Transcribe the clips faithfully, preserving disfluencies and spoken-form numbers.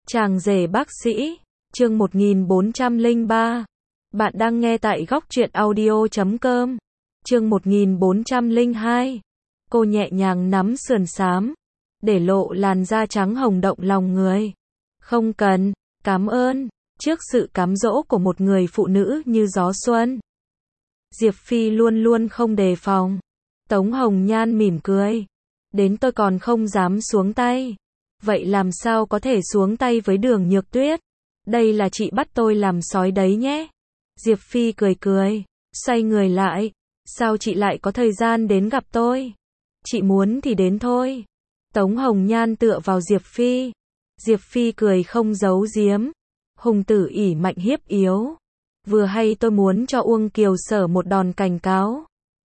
Chàng rể bác sĩ, chương một nghìn bốn trăm lẻ ba. Bạn đang nghe tại góc truyện audio chấm com. Chương một nghìn bốn trăm lẻ hai. Cô nhẹ nhàng nắm sườn xám, để lộ làn da trắng hồng động lòng người. Không cần, cảm ơn, trước sự cám dỗ của một người phụ nữ như gió xuân. Diệp Phi luôn luôn không đề phòng. Tống Hồng Nhan mỉm cười. Đến tôi còn không dám xuống tay. Vậy làm sao có thể xuống tay với Đường Nhược Tuyết? Đây là chị bắt tôi làm sói đấy nhé. Diệp Phi cười cười, xoay người lại. Sao chị lại có thời gian đến gặp tôi? Chị muốn thì đến thôi. Tống Hồng Nhan tựa vào Diệp Phi. Diệp Phi cười không giấu giếm. Hùng tử ỷ mạnh hiếp yếu. Vừa hay tôi muốn cho Uông Kiều Sở một đòn cảnh cáo.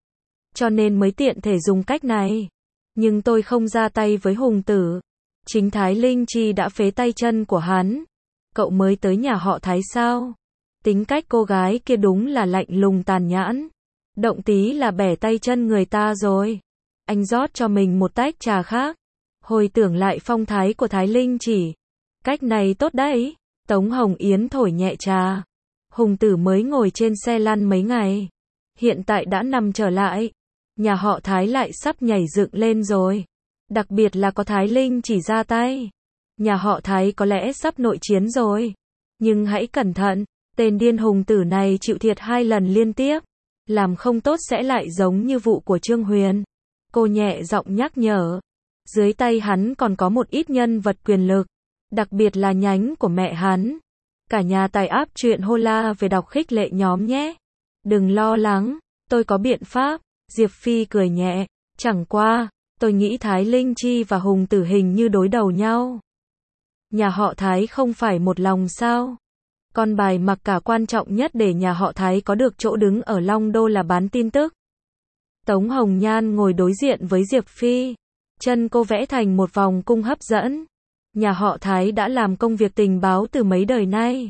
Cho nên mới tiện thể dùng cách này. Nhưng tôi không ra tay với Hùng tử. Chính Thái Linh Chi đã phế tay chân của hắn. Cậu mới tới nhà họ Thái sao? Tính cách cô gái kia đúng là lạnh lùng tàn nhẫn. Động tí là bẻ tay chân người ta rồi. Anh rót cho mình một tách trà khác. Hồi tưởng lại phong thái của Thái Linh Chỉ. Cách này tốt đấy. Tống Hồng Yến thổi nhẹ trà. Hùng tử mới ngồi trên xe lăn mấy ngày. Hiện tại đã nằm trở lại. Nhà họ Thái lại sắp nhảy dựng lên rồi. Đặc biệt là có Thái Linh Chỉ ra tay. Nhà họ Thái có lẽ sắp nội chiến rồi. Nhưng hãy cẩn thận. Tên điên Hùng tử này chịu thiệt hai lần liên tiếp. Làm không tốt sẽ lại giống như vụ của Trương Huyền. Cô nhẹ giọng nhắc nhở. Dưới tay hắn còn có một ít nhân vật quyền lực. Đặc biệt là nhánh của mẹ hắn. Cả nhà tài áp chuyện hô la về đọc khích lệ nhóm nhé. Đừng lo lắng. Tôi có biện pháp. Diệp Phi cười nhẹ. Chẳng qua, tôi nghĩ Thái Linh Chi và Hùng tử hình như đối đầu nhau. Nhà họ Thái không phải một lòng sao? Con bài mặc cả quan trọng nhất để nhà họ Thái có được chỗ đứng ở Long Đô là bán tin tức. Tống Hồng Nhan ngồi đối diện với Diệp Phi. Chân cô vẽ thành một vòng cung hấp dẫn. Nhà họ Thái đã làm công việc tình báo từ mấy đời nay.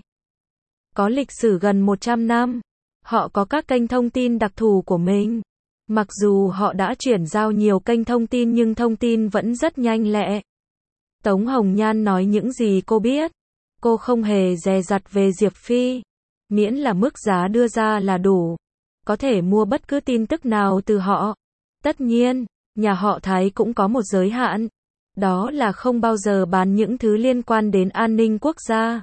Có lịch sử gần một trăm năm. Họ có các kênh thông tin đặc thù của mình. Mặc dù họ đã chuyển giao nhiều kênh thông tin nhưng thông tin vẫn rất nhanh lẹ. Tống Hồng Nhan nói những gì cô biết. Cô không hề dè dặt về Diệp Phi. Miễn là mức giá đưa ra là đủ. Có thể mua bất cứ tin tức nào từ họ. Tất nhiên, nhà họ Thái cũng có một giới hạn. Đó là không bao giờ bán những thứ liên quan đến an ninh quốc gia.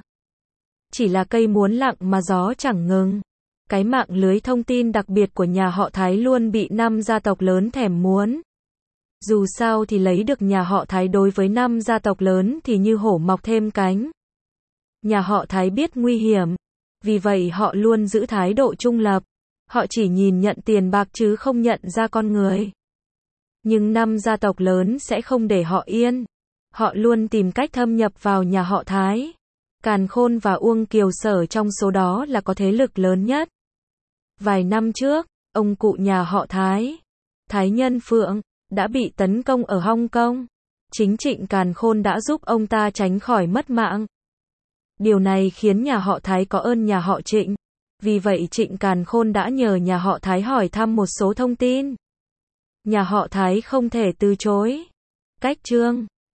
Chỉ là cây muốn lặng mà gió chẳng ngừng. Cái mạng lưới thông tin đặc biệt của nhà họ Thái luôn bị năm gia tộc lớn thèm muốn. Dù sao thì lấy được nhà họ Thái đối với năm gia tộc lớn thì như hổ mọc thêm cánh. Nhà họ Thái biết nguy hiểm. Vì vậy họ luôn giữ thái độ trung lập. Họ chỉ nhìn nhận tiền bạc chứ không nhận ra con người. Nhưng năm gia tộc lớn sẽ không để họ yên. Họ luôn tìm cách thâm nhập vào nhà họ Thái. Càn Khôn và Uông Kiều Sở trong số đó là có thế lực lớn nhất. Vài năm trước, ông cụ nhà họ Thái, Thái Nhân Phượng, đã bị tấn công ở Hong Kong. Chính Trịnh Càn Khôn đã giúp ông ta tránh khỏi mất mạng. Điều này khiến nhà họ Thái có ơn nhà họ Trịnh. Vì vậy Trịnh Càn Khôn đã nhờ nhà họ Thái hỏi thăm một số thông tin. Nhà họ Thái không thể từ chối. Cách Trương,